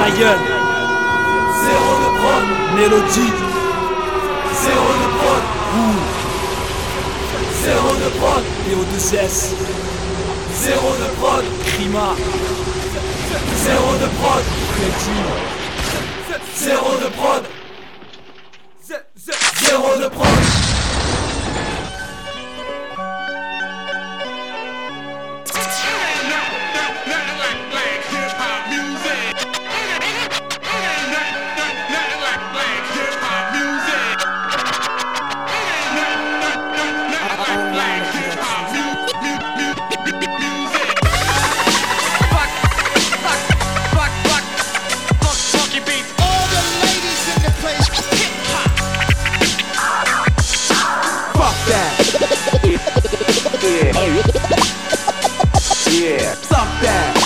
Ta gueule. Zéro de prod. Mélodie. Zéro de prod. Zéro de prod. PO2S. Zéro de prod. Prima. Zéro de prod. Crédit. Zéro de prod. Zéro de prod. Yeah, suck that.